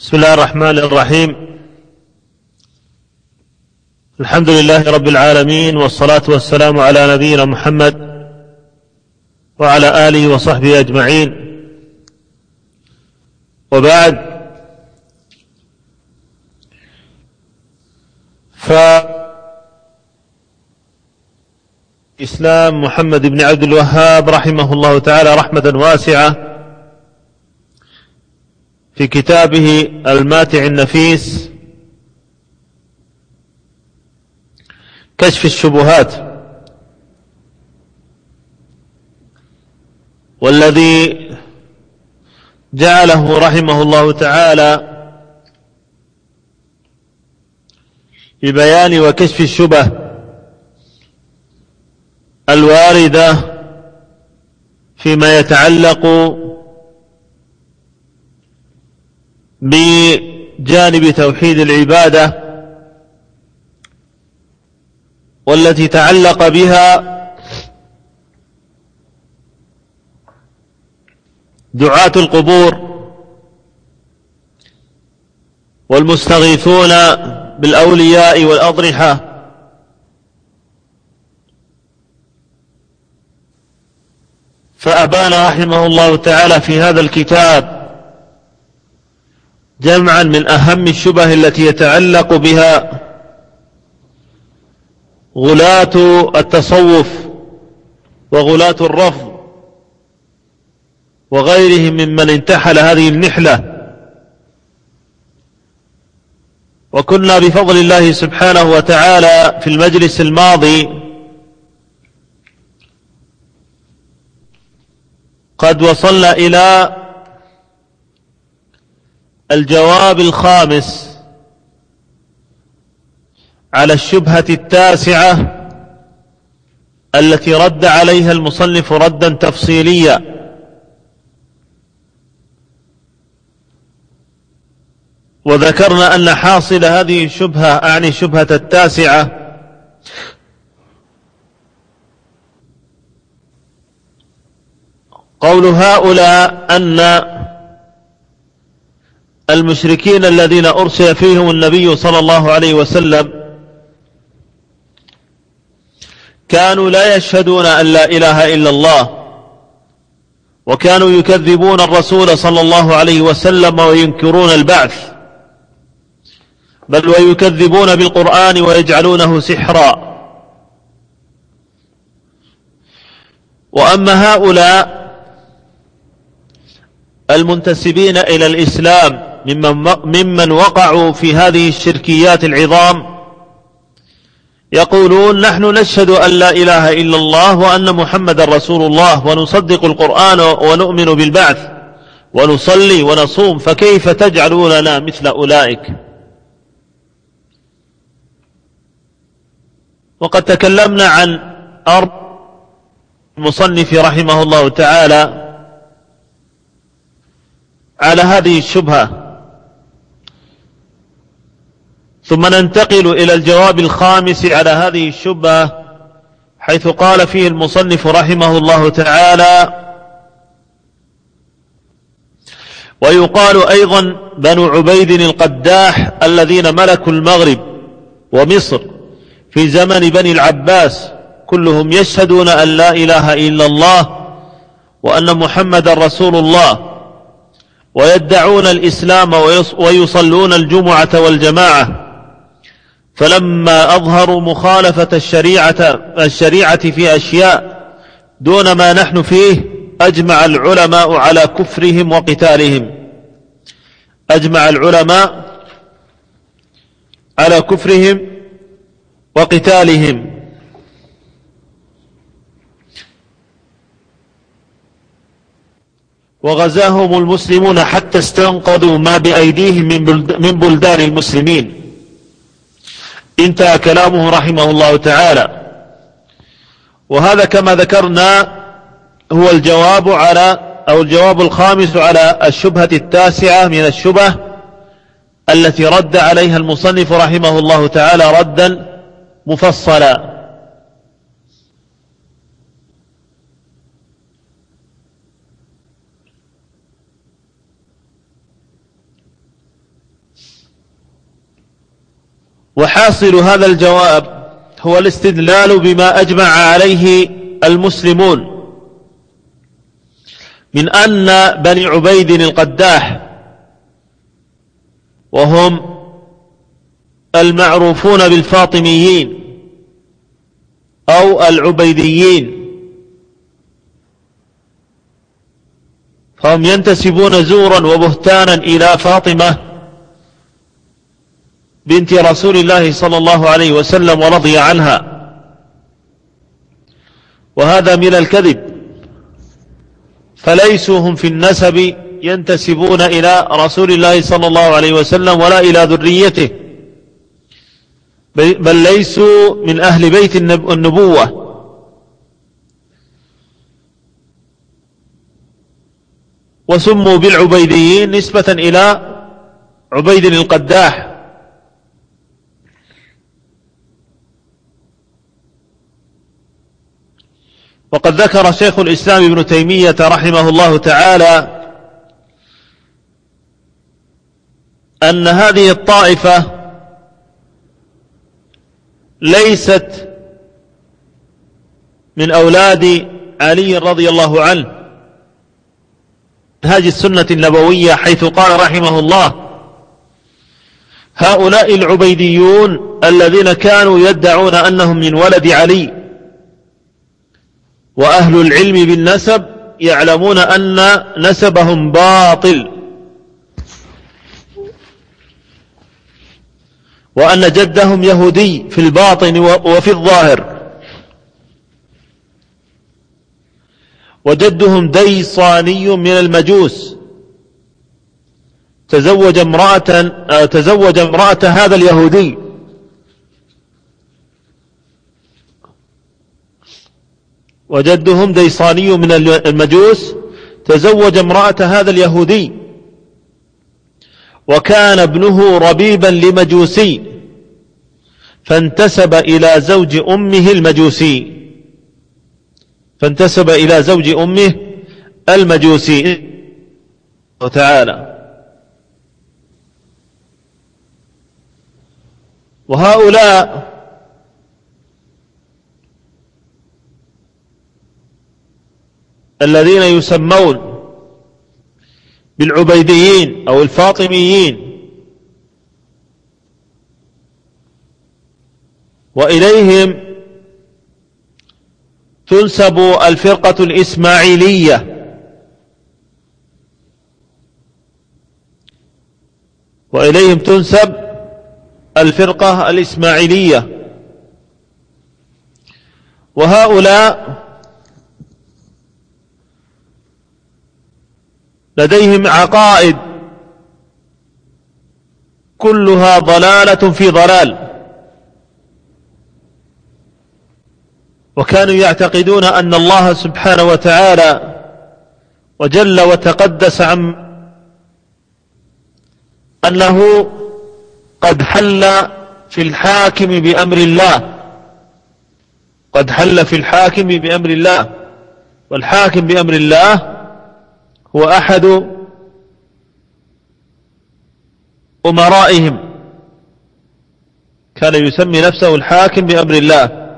بسم الله الرحمن الرحيم. الحمد لله رب العالمين، والصلاة والسلام على نبينا محمد وعلى آله وصحبه أجمعين، وبعد. فإسلام محمد بن عبد الوهاب رحمه الله تعالى رحمة واسعة في كتابه الماتع النفيس كشف الشبهات، والذي جعله رحمه الله تعالى ببيان وكشف الشبه الواردة فيما يتعلق بجانب توحيد العبادة، والتي تعلق بها دعاة القبور والمستغيثون بالأولياء والأضرحة، فأبان رحمه الله تعالى في هذا الكتاب جمعا من أهم الشبه التي يتعلق بها غلاة التصوف وغلاة الرفض وغيرهم ممن انتحل هذه النحلة. وكنا بفضل الله سبحانه وتعالى في المجلس الماضي قد وصلنا إلى الجواب الخامس على الشبهة التاسعة التي رد عليها المصنف ردا تفصيليا، وذكرنا أن حاصل هذه الشبهة، أعني الشبهة التاسعة، قول هؤلاء أن المشركين الذين أرسل فيهم النبي صلى الله عليه وسلم كانوا لا يشهدون أن لا إله إلا الله، وكانوا يكذبون الرسول صلى الله عليه وسلم وينكرون البعث، بل ويكذبون بالقرآن ويجعلونه سحرا. وأما هؤلاء المنتسبين إلى الإسلام ممن وقعوا في هذه الشركيات العظام يقولون: نحن نشهد أن لا إله إلا الله وأن محمد رسول الله، ونصدق القرآن ونؤمن بالبعث ونصلي ونصوم، فكيف تجعلوننا مثل أولئك؟ وقد تكلمنا عن أرض المصنف رحمه الله تعالى على هذه الشبهة، ثم ننتقل إلى الجواب الخامس على هذه الشبهة، حيث قال فيه المصنف رحمه الله تعالى: ويقال أيضا بنو عبيد القداح الذين ملكوا المغرب ومصر في زمن بني العباس كلهم يشهدون أن لا إله إلا الله وأن محمد رسول الله، ويدعون الإسلام ويصلون الجمعة والجماعة، فلما أظهروا مخالفة الشريعة في أشياء دون ما نحن فيه أجمع العلماء على كفرهم وقتالهم. أجمع العلماء على كفرهم وقتالهم. وغزاهم المسلمون حتى استنقذوا ما بأيديهم من بلدان المسلمين. انتهى كلامه رحمه الله تعالى. وهذا كما ذكرنا هو الجواب الخامس على الشبهة التاسعة من الشبه التي رد عليها المصنف رحمه الله تعالى ردا مفصلا. وحاصل هذا الجواب هو الاستدلال بما أجمع عليه المسلمون من أن بني عبيد القداح، وهم المعروفون بالفاطميين أو العبيديين، فهم ينتسبون زورا وبهتانا إلى فاطمة بنت رسول الله صلى الله عليه وسلم ورضي عنها، وهذا من الكذب، فليسوا هم في النسب ينتسبون إلى رسول الله صلى الله عليه وسلم ولا إلى ذريته، بل ليسوا من أهل بيت النبوة، وسموا بالعبيديين نسبة إلى عبيد القداح. وقد ذكر شيخ الإسلام ابن تيمية رحمه الله تعالى أن هذه الطائفة ليست من أولاد علي رضي الله عنه، منهاج السنة النبوية، حيث قال رحمه الله: هؤلاء العبيديون الذين كانوا يدعون أنهم من ولد علي، وأهل العلم بالنسب يعلمون أن نسبهم باطل، وأن جدهم يهودي في الباطن وفي الظاهر، وجدهم ديصاني من المجوس تزوج امرأة هذا اليهودي، وجدهم ديصاني من المجوس تزوج امرأة هذا اليهودي، وكان ابنه ربيبا لمجوسي فانتسب إلى زوج أمه المجوسي تعالى. وهؤلاء الذين يسمون بالعبيديين أو الفاطميين، وإليهم تنسب الفرقة الإسماعيلية، وهؤلاء لديهم عقائد كلها ضلالة في ضلال، وكانوا يعتقدون أن الله سبحانه وتعالى وجل وتقدس عن أنه قد حل في الحاكم بأمر الله، والحاكم بأمر الله هو أحد أمرائهم، كان يسمي نفسه الحاكم بأمر الله.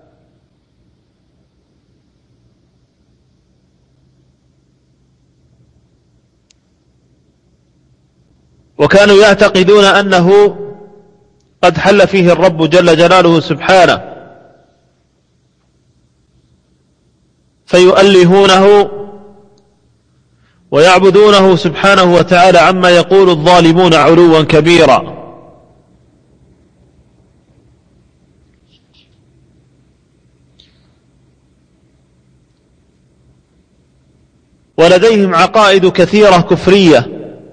وكانوا يعتقدون أنه قد حل فيه الرب جل جلاله سبحانه، فيؤلهونه ويعبدونه سبحانه وتعالى عما يقول الظالمون علوا كبيرا. ولديهم عقائد كثيرة كفرية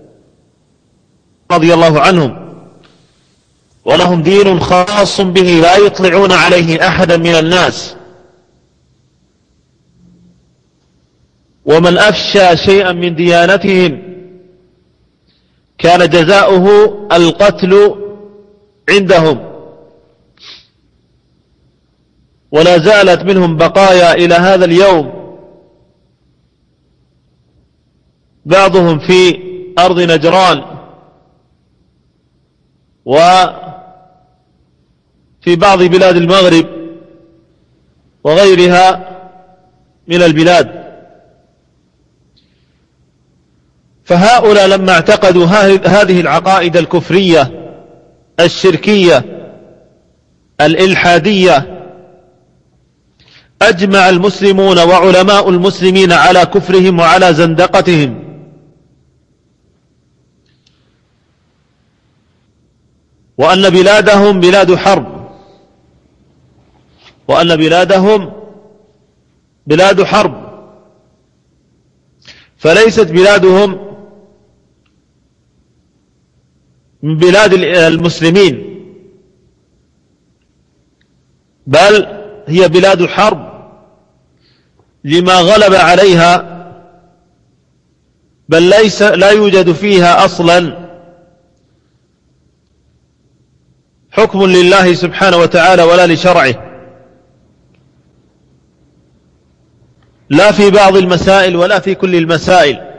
رضي الله عنهم، ولهم دين خاص به لا يطلعون عليه أحدا من الناس، ومن أفشى شيئا من ديانتهم كان جزاؤه القتل عندهم، ولا زالت منهم بقايا إلى هذا اليوم، بعضهم في أرض نجران في بعض بلاد المغرب وغيرها من البلاد. فهؤلاء لما اعتقدوا هذه العقائد الكفرية الشركية الإلحادية، أجمع المسلمون وعلماء المسلمين على كفرهم وعلى زندقتهم، وأن بلادهم بلاد حرب، وأن بلادهم بلاد حرب، فليست بلادهم من بلاد المسلمين، بل هي بلاد حرب لما غلب عليها، بل لا يوجد فيها أصلا حكم لله سبحانه وتعالى ولا لشرعه، لا في بعض المسائل ولا في كل المسائل.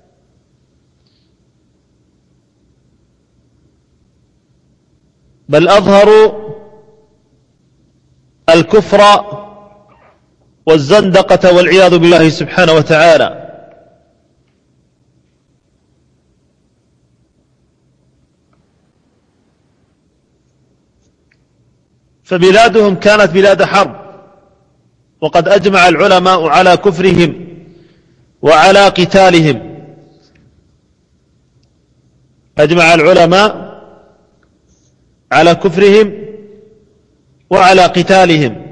بل أظهروا الكفر والزندقة والعياذ بالله سبحانه وتعالى. فبلادهم كانت بلاد حرب، وقد أجمع العلماء على كفرهم وعلى قتالهم، أجمع العلماء على كفرهم وعلى قتالهم.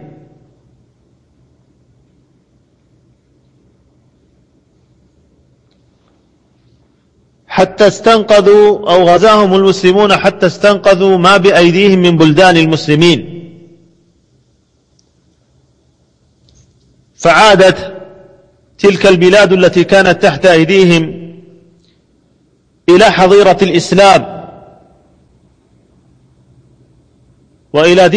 حتى استنقذوا أو غزاهم المسلمون حتى استنقذوا ما بأيديهم من بلدان المسلمين، فعادت تلك البلاد التي كانت تحت أيديهم إلى حظيرة الإسلام وإلى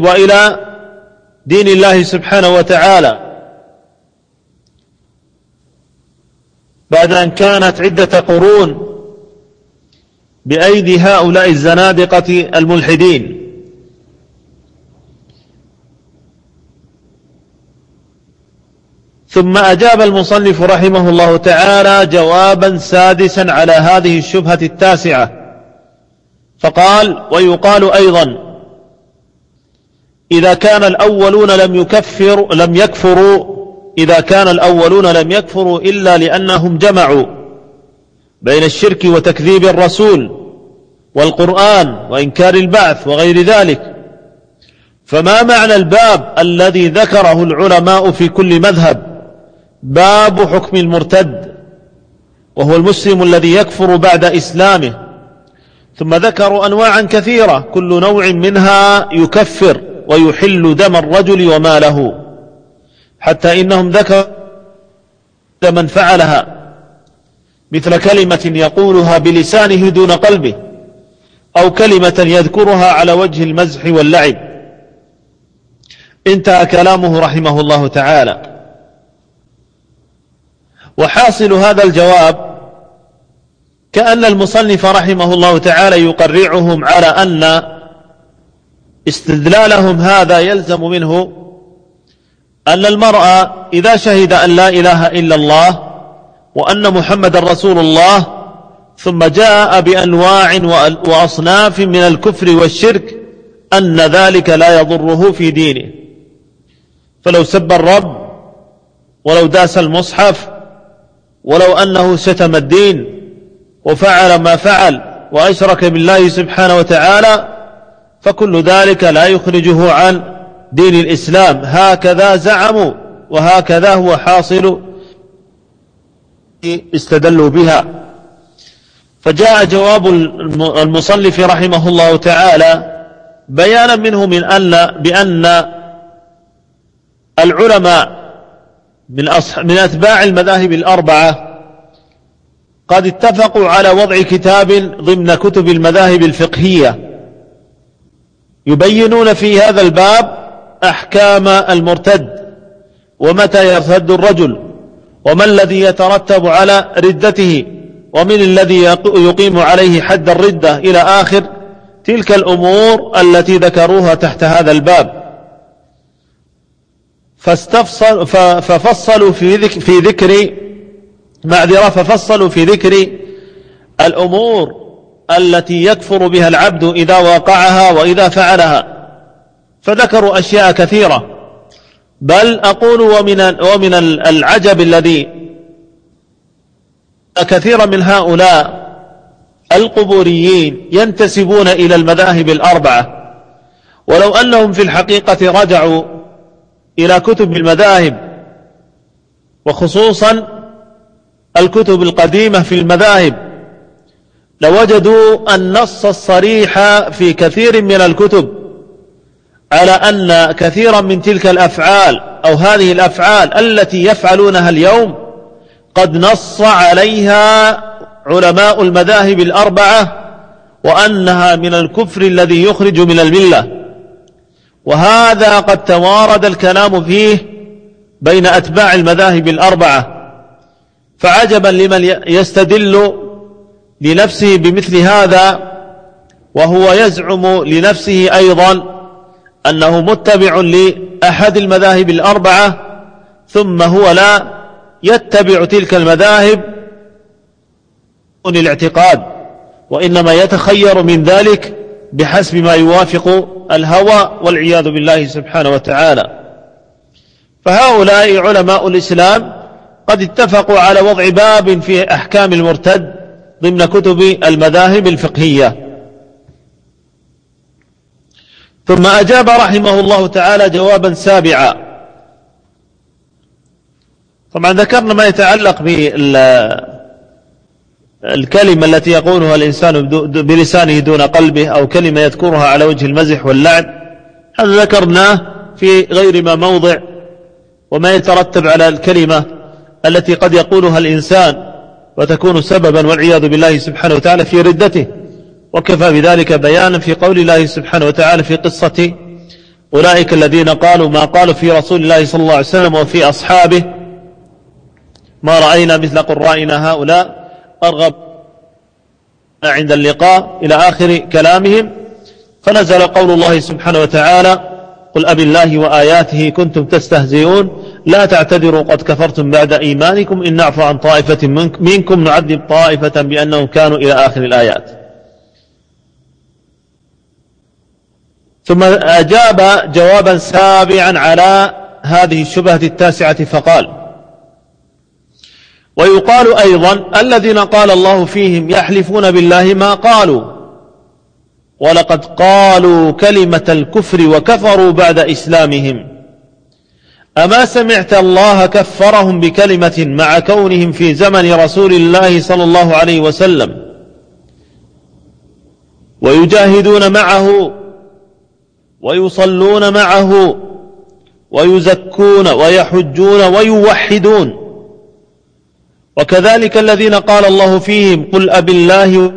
دين الله سبحانه وتعالى، بعد أن كانت عدة قرون بأيدي هؤلاء الزنادقة الملحدين. ثم أجاب المصنف رحمه الله تعالى جوابا سادسا على هذه الشبهة التاسعة، فقال: ويقال أيضا إذا كان الأولون لم يكفروا إلا لأنهم جمعوا بين الشرك وتكذيب الرسول والقرآن وإنكار البعث وغير ذلك، فما معنى الباب الذي ذكره العلماء في كل مذهب، باب حكم المرتد وهو المسلم الذي يكفر بعد إسلامه؟ ثم ذكروا أنواعا كثيرة كل نوع منها يكفر ويحل دم الرجل وماله، حتى إنهم ذكروا من فعلها مثل كلمة يقولها بلسانه دون قلبه، أو كلمة يذكرها على وجه المزح واللعب. انتهى كلامه رحمه الله تعالى. وحاصل هذا الجواب كأن المصنف رحمه الله تعالى يقرعهم على أن استدلالهم هذا يلزم منه أن المرء إذا شهد أن لا إله إلا الله وأن محمد رسول الله، ثم جاء بأنواع وأصناف من الكفر والشرك، أن ذلك لا يضره في دينه. فلو سب الرب، ولو داس المصحف، ولو أنه شتم الدين وفعل ما فعل وأشرك بالله سبحانه وتعالى، فكل ذلك لا يخرجه عن دين الإسلام. هكذا زعموا، وهكذا هو حاصل استدلوا بها. فجاء جواب المصنف رحمه الله تعالى بيانا منه بأن العلماء من أتباع المذاهب الأربعة قد اتفقوا على وضع كتاب ضمن كتب المذاهب الفقهية يبينون في هذا الباب أحكام المرتد، ومتى يرتد الرجل، وما الذي يترتب على ردته، ومن الذي يقيم عليه حد الردة، إلى آخر تلك الأمور التي ذكروها تحت هذا الباب، ففصلوا في ذكر الأمور التي يكفر بها العبد إذا واقعها وإذا فعلها، فذكروا أشياء كثيرة. بل أقول ومن العجب الذي كثيرا من هؤلاء القبوريين ينتسبون إلى المذاهب الأربعة، ولو أنهم في الحقيقة رجعوا إلى كتب المذاهب وخصوصا الكتب القديمة في المذاهب لوجدوا النص الصريح في كثير من الكتب على أن كثيرا من تلك الأفعال أو هذه الأفعال التي يفعلونها اليوم قد نص عليها علماء المذاهب الأربعة وأنها من الكفر الذي يخرج من الملة. وهذا قد توارد الكلام فيه بين أتباع المذاهب الأربعة، فعجبا لمن يستدل لنفسه بمثل هذا وهو يزعم لنفسه أيضا أنه متبع لأحد المذاهب الأربعة، ثم هو لا يتبع تلك المذاهب من الاعتقاد، وإنما يتخير من ذلك بحسب ما يوافق الهوى والعياذ بالله سبحانه وتعالى. فهؤلاء علماء الإسلام قد اتفقوا على وضع باب في أحكام المرتد ضمن كتب المذاهب الفقهية. ثم أجاب رحمه الله تعالى جوابا سابعا. طبعا ذكرنا ما يتعلق بالكلمة التي يقولها الإنسان بلسانه دون قلبه، أو كلمة يذكرها على وجه المزح واللعب، هذا ذكرناه في غير ما موضع، وما يترتب على الكلمة التي قد يقولها الإنسان وتكون سببا والعياذ بالله سبحانه وتعالى في ردته. وكفى بذلك بيانا في قول الله سبحانه وتعالى في قصة أولئك الذين قالوا ما قالوا في رسول الله صلى الله عليه وسلم وفي أصحابه ما رأينا مثل قرائنا هؤلاء أرغب عند اللقاء إلى آخر كلامهم. فنزل قول الله سبحانه وتعالى قل أبي الله وآياته كنتم تستهزئون لا تعتذروا قد كفرتم بعد إيمانكم إن نعفو عن طائفة منكم نعذب طائفة بأنهم كانوا إلى آخر الآيات. ثم أجاب جوابا سابعا على هذه الشبهة التاسعة فقال ويقال أيضا الذين قال الله فيهم يحلفون بالله ما قالوا ولقد قالوا كلمة الكفر وكفروا بعد إسلامهم أما سمعت الله كفرهم بكلمة مع كونهم في زمن رسول الله صلى الله عليه وسلم ويجاهدون معه ويصلون معه ويزكون ويحجون ويوحدون وكذلك الذين قال الله فيهم قل أبي الله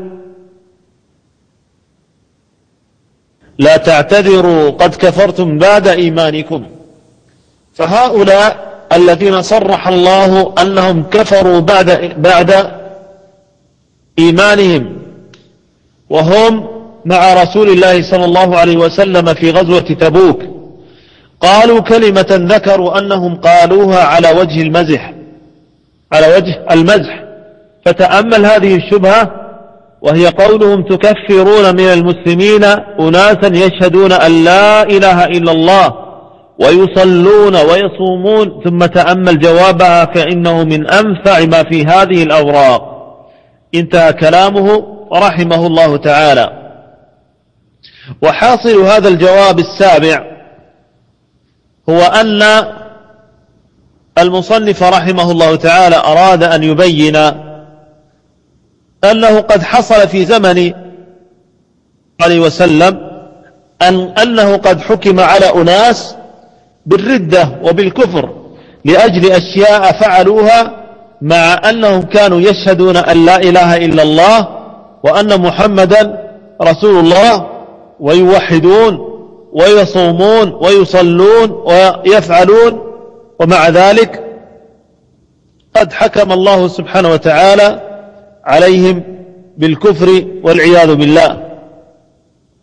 لا تعتذروا قد كفرتم بعد إيمانكم. فهؤلاء الذين صرح الله أنهم كفروا بعد إيمانهم وهم مع رسول الله صلى الله عليه وسلم في غزوة تبوك قالوا كلمة ذكروا أنهم قالوها على وجه المزح فتأمل هذه الشبهة وهي قولهم تكفرون من المسلمين أناسا يشهدون أن لا إله إلا الله ويصلون ويصومون ثم تأمل جوابها فإنه من أنفع ما في هذه الأوراق. انتهى كلامه رحمه الله تعالى. وحاصل هذا الجواب السابع هو أن المصنف رحمه الله تعالى أراد أن يبين أنه قد حصل في زمن عليه وسلم أنه قد حكم على أناس بالردة وبالكفر لأجل أشياء فعلوها مع أنهم كانوا يشهدون أن لا إله إلا الله وأن محمدا رسول الله ويوحدون ويصومون ويصلون ويفعلون، ومع ذلك قد حكم الله سبحانه وتعالى عليهم بالكفر والعياذ بالله.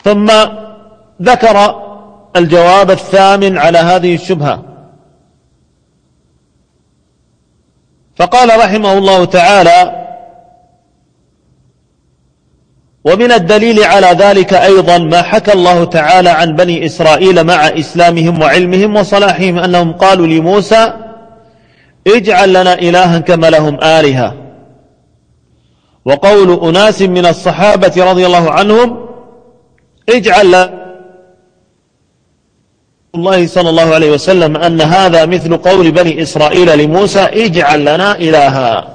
ثم ذكر الجواب الثامن على هذه الشبهة، فقال رحمه الله تعالى: ومن الدليل على ذلك أيضا ما حكى الله تعالى عن بني إسرائيل مع إسلامهم وعلمهم وصلاحهم أنهم قالوا لموسى: اجعل لنا إلها كما لهم آلهة. وقول أناس من الصحابة رضي الله عنهم: اجعل لنا الله صلى الله عليه وسلم أن هذا مثل قول بني إسرائيل لموسى: اجعل لنا إلها.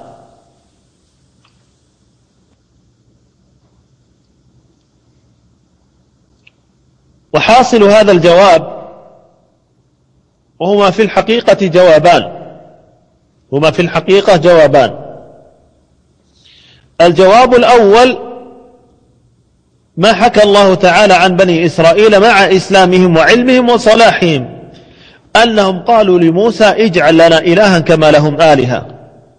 وحاصل هذا الجواب، وهما في الحقيقة جوابان. الجواب الأول ما حكى الله تعالى عن بني إسرائيل مع إسلامهم وعلمهم وصلاحهم أنهم قالوا لموسى: اجعل لنا إلها كما لهم آلهة.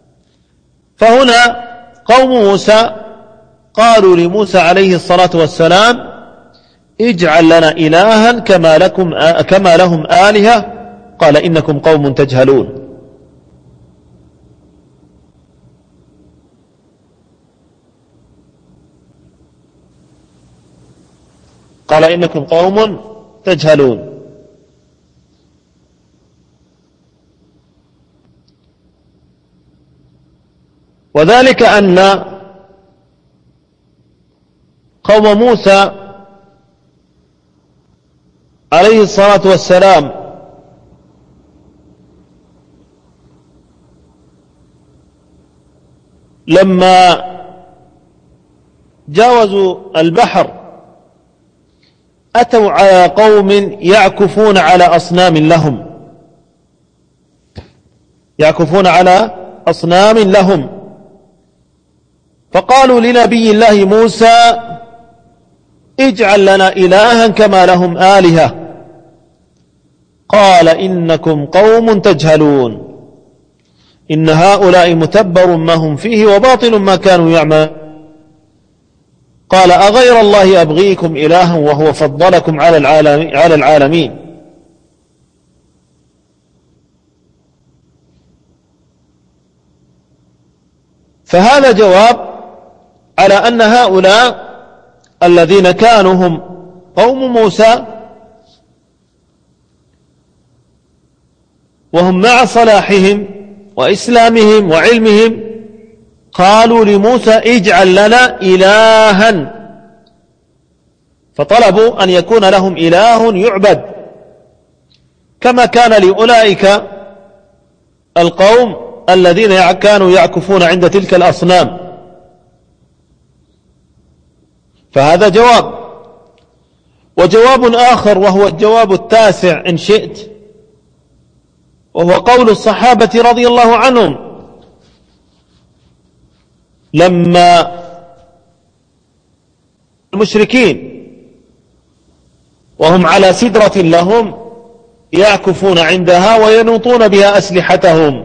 فهنا قوم موسى قالوا لموسى عليه الصلاة والسلام: اجعل لنا إلها كما لهم آلهة. قال: إنكم قوم تجهلون. قال: إنكم قوم تجهلون. وذلك أن قوم موسى عليه الصلاة والسلام لما جاوزوا البحر أتوا على قوم يعكفون على أصنام لهم، فقالوا لنبي الله موسى: اجعل لنا إلها كما لهم آلهة. قال: إنكم قوم تجهلون، إن هؤلاء متبر ما هم فيه وباطل ما كانوا يعملون. قال: أغير الله أبغيكم إلها وهو فضلكم على العالمين. فهذا جواب على أن هؤلاء الذين كانوا هم قوم موسى وهم مع صلاحهم وإسلامهم وعلمهم قالوا لموسى: اجعل لنا إلها، فطلبوا أن يكون لهم إله يعبد كما كان لأولئك القوم الذين كانوا يعكفون عند تلك الأصنام. فهذا جواب. وجواب آخر وهو الجواب التاسع إن شئت، وهو قول الصحابة رضي الله عنهم لما المشركين وهم على سدرة لهم يعكفون عندها وينوطون بها أسلحتهم،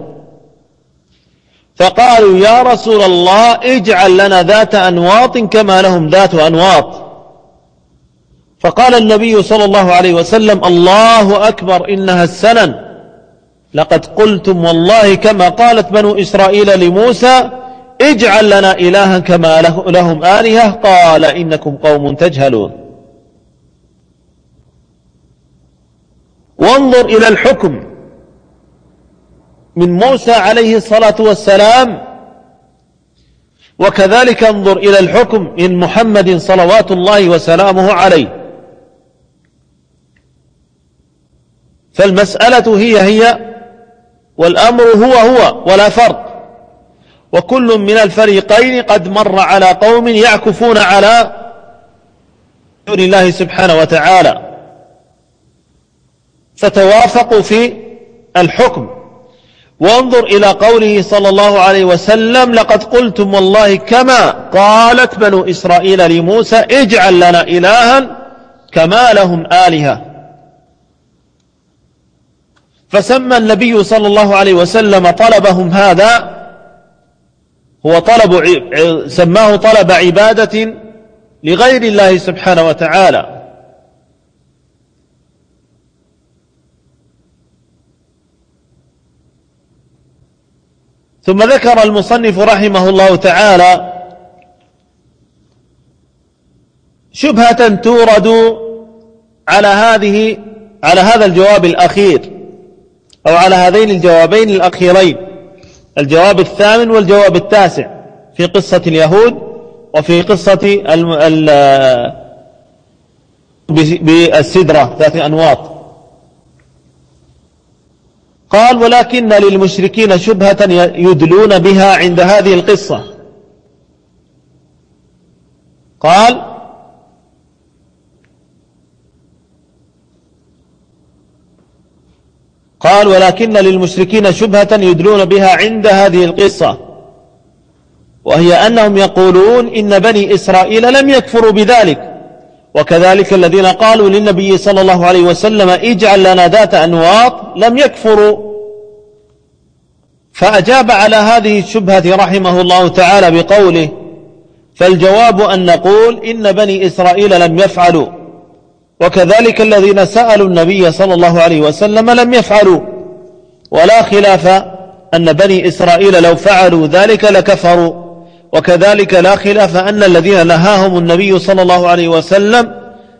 فقالوا: يا رسول الله اجعل لنا ذات أنواط كما لهم ذات أنواط. فقال النبي صلى الله عليه وسلم: الله أكبر، إنها السنن، لقد قلتم والله كما قالت بنو إسرائيل لموسى: اجعل لنا إلها كما لهم آلهة. قال: إنكم قوم تجهلون. وانظر إلى الحكم من موسى عليه الصلاة والسلام، وكذلك انظر إلى الحكم من محمد صلوات الله وسلامه عليه. فالمسألة هي والأمر هو ولا فرق، وكل من الفريقين قد مر على قوم يعكفون على دون الله سبحانه وتعالى، فتوافقوا في الحكم. وانظر إلى قوله صلى الله عليه وسلم: لقد قلتم والله كما قالت بنو إسرائيل لموسى: اجعل لنا إلها كما لهم آلهة. فسمى النبي صلى الله عليه وسلم طلبهم هذا هو سماه طلب عبادة لغير الله سبحانه وتعالى، ثم ذكر المصنف رحمه الله تعالى شبهة تورد على هذا الجواب الأخير، أو على هذين الجوابين الأخيرين، الجواب الثامن والجواب التاسع، في قصة اليهود وفي قصة بالسدرة ذات أنواط. قال: ولكن للمشركين شبهة يدلون بها عند هذه القصة. قال: ولكن للمشركين شبهة يدلون بها عند هذه القصة، وهي أنهم يقولون إن بني إسرائيل لم يكفروا بذلك، وكذلك الذين قالوا للنبي صلى الله عليه وسلم اجعل لنا ذات أنواط لم يكفروا. فأجاب على هذه الشبهة رحمه الله تعالى بقوله: فالجواب أن نقول إن بني إسرائيل لم يفعلوا، وكذلك الذين سألوا النبي صلى الله عليه وسلم لم يفعلوا، ولا خلاف أن بني إسرائيل لو فعلوا ذلك لكفروا، وكذلك لا خلاف أن الذين نهاهم النبي صلى الله عليه وسلم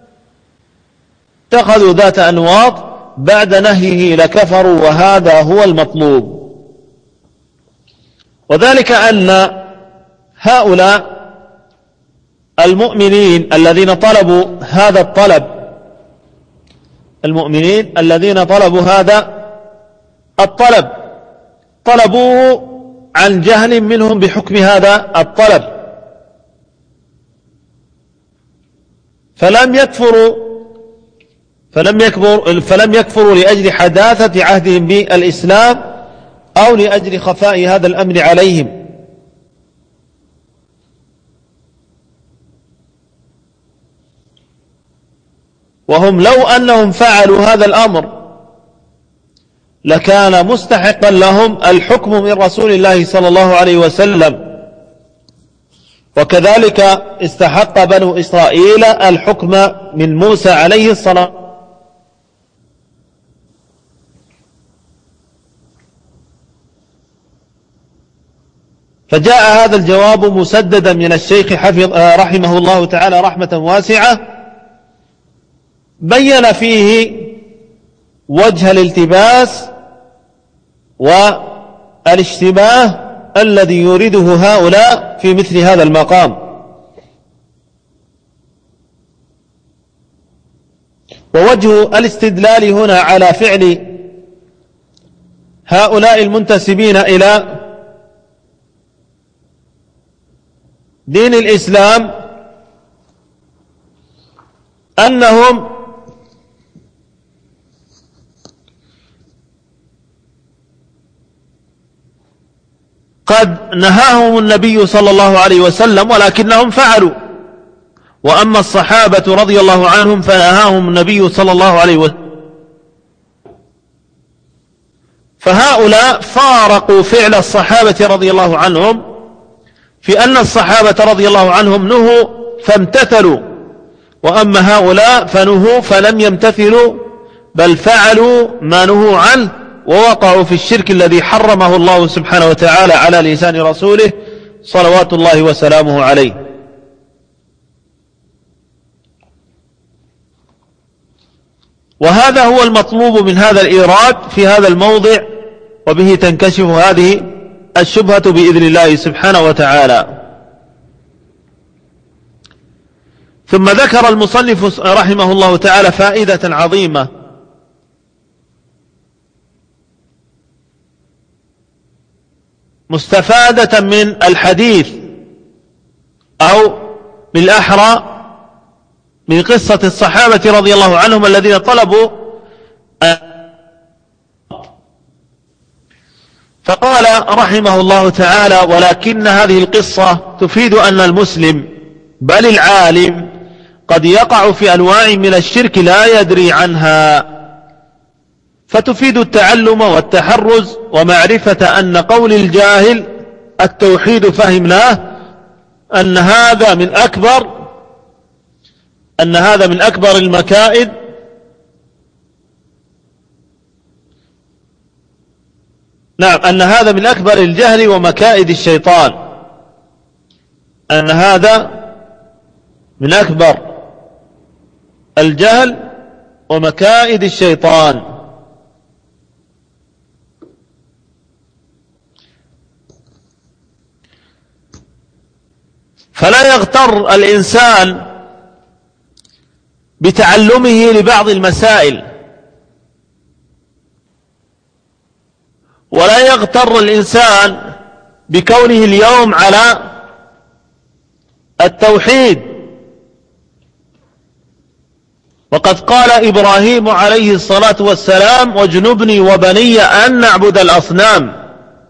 اتخذوا ذات أنواط بعد نهيه لكفروا، وهذا هو المطلوب. وذلك أن هؤلاء المؤمنين الذين طلبوا هذا الطلب طلبوه عن جهل منهم بحكم هذا الطلب، فلم يكفروا لأجل حداثة عهدهم بالإسلام أو لأجل خفاء هذا الأمر عليهم. وهم لو أنهم فعلوا هذا الأمر لكان مستحقا لهم الحكم من رسول الله صلى الله عليه وسلم، وكذلك استحق بنو إسرائيل الحكم من موسى عليه الصلاة. فجاء هذا الجواب مسددا من الشيخ رحمه الله تعالى رحمة واسعة، بين فيه وجه الالتباس والاشتباه الذي يريده هؤلاء في مثل هذا المقام. ووجه الاستدلال هنا على فعل هؤلاء المنتسبين إلى دين الإسلام أنهم قد نهاهم النبي صلى الله عليه وسلم ولكنهم فعلوا، وأما الصحابة رضي الله عنهم فنهاهم النبي صلى الله عليه وسلم. فهؤلاء فارقوا فعل الصحابة رضي الله عنهم في أن الصحابة رضي الله عنهم نهوا فامتثلوا، وأما هؤلاء فنهوا فلم يمتثلوا بل فعلوا ما نهوا عنه ووقعوا في الشرك الذي حرمه الله سبحانه وتعالى على لسان رسوله صلوات الله وسلامه عليه. وهذا هو المطلوب من هذا الإيراد في هذا الموضع، وبه تنكشف هذه الشبهة بإذن الله سبحانه وتعالى. ثم ذكر المصنف رحمه الله تعالى فائدة عظيمة مستفادة من الحديث، أو بالأحرى من قصة الصحابة رضي الله عنهم الذين طلبوا. فقال رحمه الله تعالى: ولكن هذه القصة تفيد أن المسلم بل العالم قد يقع في أنواع من الشرك لا يدري عنها، فتفيد التعلم والتحرز ومعرفة أن قول الجاهل التوحيد فهمناه أن هذا من أكبر المكائد نعم، أن هذا من أكبر الجهل ومكائد الشيطان، أن هذا من أكبر الجهل ومكائد الشيطان. فلا يغتر الإنسان بتعلمه لبعض المسائل، ولا يغتر الإنسان بكونه اليوم على التوحيد. وقد قال إبراهيم عليه الصلاة والسلام: واجنبني وبني أن نعبد الأصنام.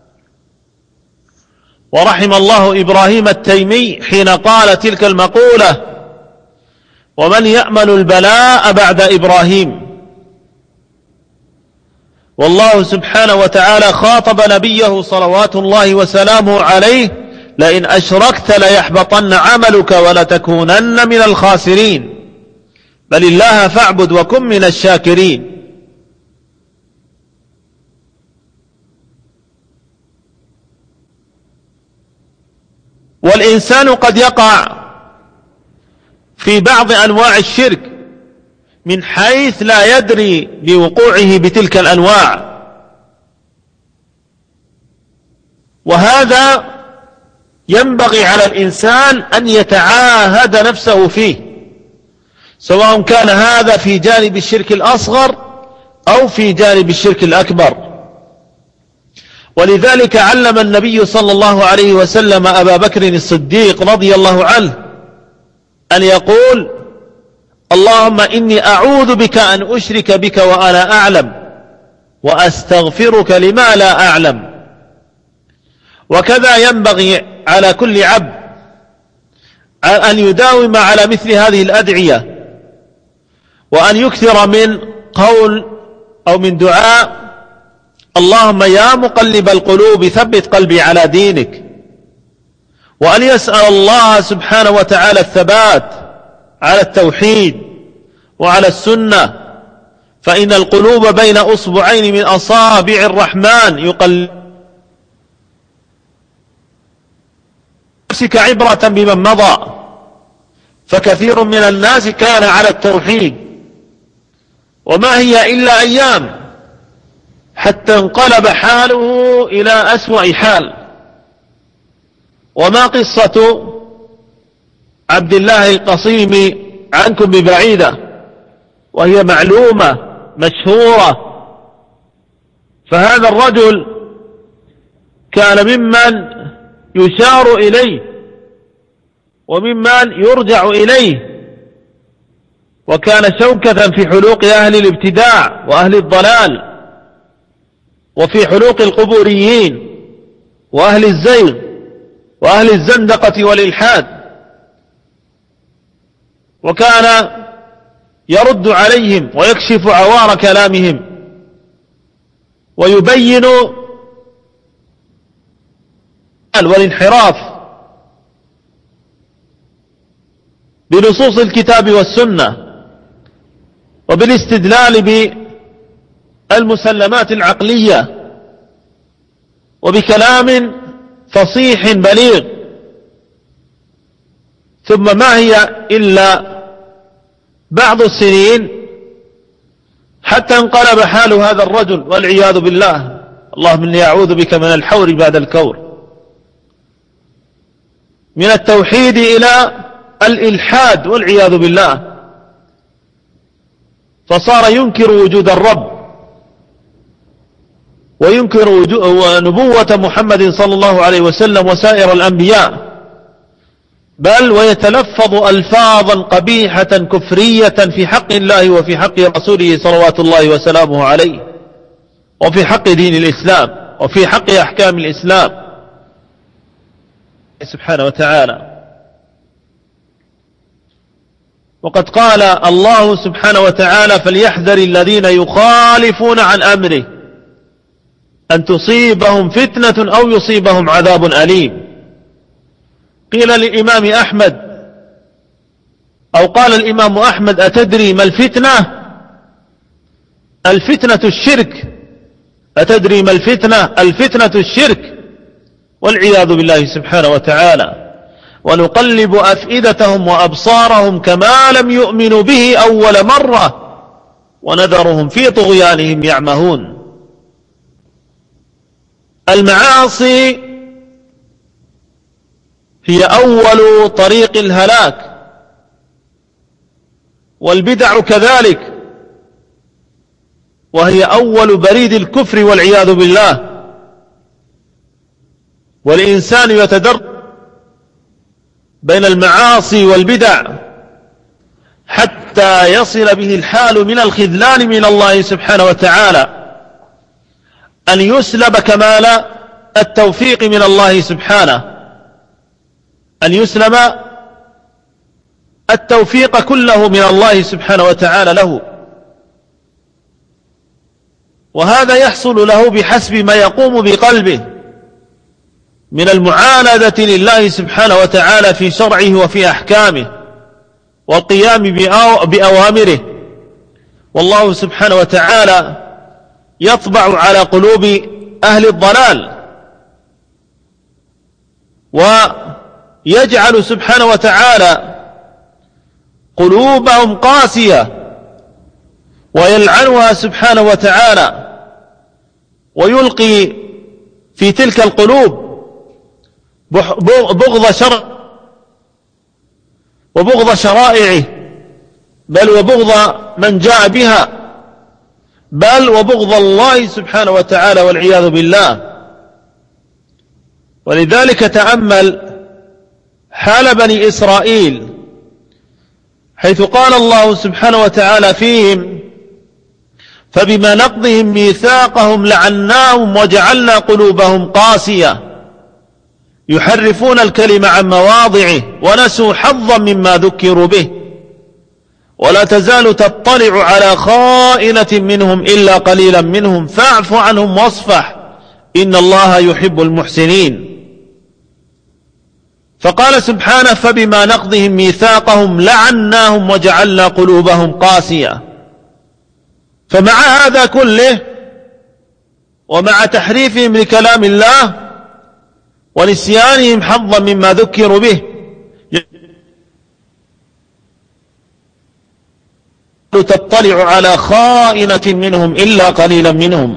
ورحم الله إبراهيم التيمي حين قال تلك المقولة: ومن يأمل البلاء بعد إبراهيم. والله سبحانه وتعالى خاطب نبيه صلوات الله وسلامه عليه: لئن أشركت ليحبطن عملك ولتكونن من الخاسرين، بل الله فاعبد وكن من الشاكرين. والإنسان قد يقع في بعض أنواع الشرك من حيث لا يدري بوقوعه بتلك الأنواع، وهذا ينبغي على الإنسان أن يتعاهد نفسه فيه، سواء كان هذا في جانب الشرك الأصغر أو في جانب الشرك الأكبر. ولذلك علم النبي صلى الله عليه وسلم أبا بكر الصديق رضي الله عنه أن يقول: اللهم إني أعوذ بك أن أشرك بك وأنا أعلم، وأستغفرك لما لا أعلم. وكذا ينبغي على كل عبد أن يداوم على مثل هذه الأدعية، وأن يكثر من قول أو من دعاء: اللهم يا مقلب القلوب ثبت قلبي على دينك، وأن يسأل الله سبحانه وتعالى الثبات على التوحيد وعلى السنة، فإن القلوب بين أصبعين من أصابع الرحمن يقلب. نفسك عبرة بمن مضى، فكثير من الناس كان على التوحيد، وما هي إلا أيام حتى انقلب حاله إلى أسوأ حال. وما قصة عبد الله القصيم عنكم ببعيدة، وهي معلومة مشهورة. فهذا الرجل كان ممن يشار إليه وممن يرجع إليه، وكان شوكة في حلوق أهل الابتداع وأهل الضلال، وفي حلوق القبوريين وأهل الزيغ وأهل الزندقة والإلحاد. وكان يرد عليهم ويكشف عوار كلامهم ويبين والانحراف بنصوص الكتاب والسنة، وبالاستدلال بالمسلمات العقلية، وبكلام فصيح بليغ. ثم ما هي إلا بعض السنين حتى انقلب حال هذا الرجل والعياذ بالله. اللهم إني أعوذ بك من الحور بعد الكور، من التوحيد إلى الإلحاد والعياذ بالله. فصار ينكر وجود الرب وينكر نبوة محمد صلى الله عليه وسلم وسائر الأنبياء، بل ويتلفظ ألفاظا قبيحة كفرية في حق الله وفي حق رسوله صلوات الله وسلامه عليه، وفي حق دين الإسلام، وفي حق أحكام الإسلام سبحانه وتعالى. وقد قال الله سبحانه وتعالى: فليحذر الذين يخالفون عن أمره أن تصيبهم فتنة أو يصيبهم عذاب أليم. قيل للإمام أحمد أو قال الإمام أحمد: أتدري ما الفتنة؟ الفتنة الشرك، أتدري ما الفتنة؟ الفتنة الشرك والعياذ بالله سبحانه وتعالى. ونقلب أفئدتهم وأبصارهم كما لم يؤمنوا به أول مرة ونذرهم في طغيانهم يعمهون. المعاصي هي أول طريق الهلاك، والبدع كذلك، وهي أول بريد الكفر والعياذ بالله. والإنسان يتدرج بين المعاصي والبدع حتى يصل به الحال من الخذلان من الله سبحانه وتعالى، أن يسلب كمال التوفيق من الله سبحانه، أن يسلب التوفيق كله من الله سبحانه وتعالى له. وهذا يحصل له بحسب ما يقوم بقلبه من المعاندة لله سبحانه وتعالى في شرعه وفي أحكامه والقيام بأوامره. والله سبحانه وتعالى يطبع على قلوب أهل الضلال، ويجعل سبحانه وتعالى قلوبهم قاسية، ويلعنها سبحانه وتعالى، ويلقي في تلك القلوب بغض شرع وبغض شرائعه، بل وبغض من جاء بها، بل وبغض الله سبحانه وتعالى والعياذ بالله. ولذلك تأمل حال بني إسرائيل حيث قال الله سبحانه وتعالى فيهم: فبما نقضهم ميثاقهم لعناهم وجعلنا قلوبهم قاسية يحرفون الكلم عن مواضعه ونسوا حظا مما ذكروا به ولا تزال تطلع على خائنة منهم إلا قليلا منهم فاعف عنهم واصفح إن الله يحب المحسنين. فقال سبحانه: فبما نقضهم ميثاقهم لعناهم وجعلنا قلوبهم قاسية. فمع هذا كله ومع تحريفهم لكلام الله ونسيانهم حظا مما ذكروا به تطلع على خائنة منهم إلا قليلا منهم.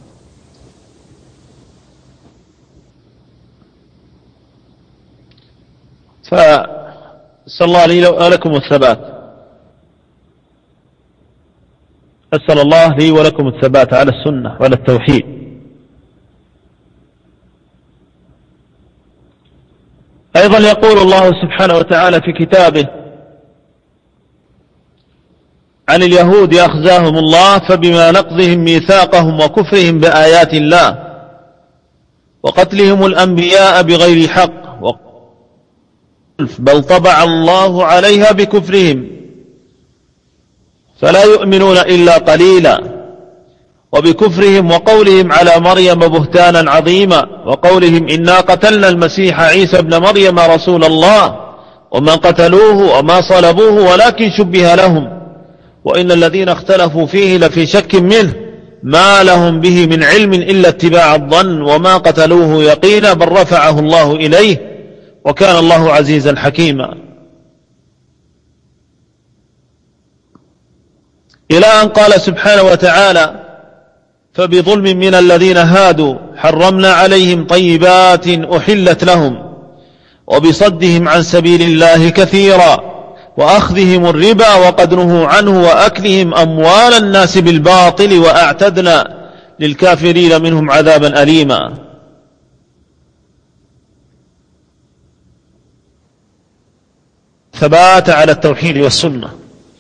فأسأل الله لي ولكم الثبات، أسأل الله لي ولكم الثبات على السنة وعلى التوحيد. أيضا يقول الله سبحانه وتعالى في كتابه عن اليهود أخزاهم الله: فبما نقضهم ميثاقهم وكفرهم بآيات الله وقتلهم الأنبياء بغير حق بل طبع الله عليها بكفرهم فلا يؤمنون إلا قليلا وبكفرهم وقولهم على مريم بهتانا عظيما وقولهم إنا قتلنا المسيح عيسى ابن مريم رسول الله وما قتلوه وما صلبوه ولكن شبه لهم وإن الذين اختلفوا فيه لفي شك منه ما لهم به من علم إلا اتباع الظن وما قتلوه يقينا بل رفعه الله إليه وكان الله عزيزا حكيما. إلى أن قال سبحانه وتعالى: فبظلم من الذين هادوا حرمنا عليهم طيبات أحلت لهم وبصدهم عن سبيل الله كثيرا وأخذهم الربا وقد نهوا عنه وأكلهم أموال الناس بالباطل وأعتدنا للكافرين منهم عذابا أليما. ثبات على التوحيد والسنة.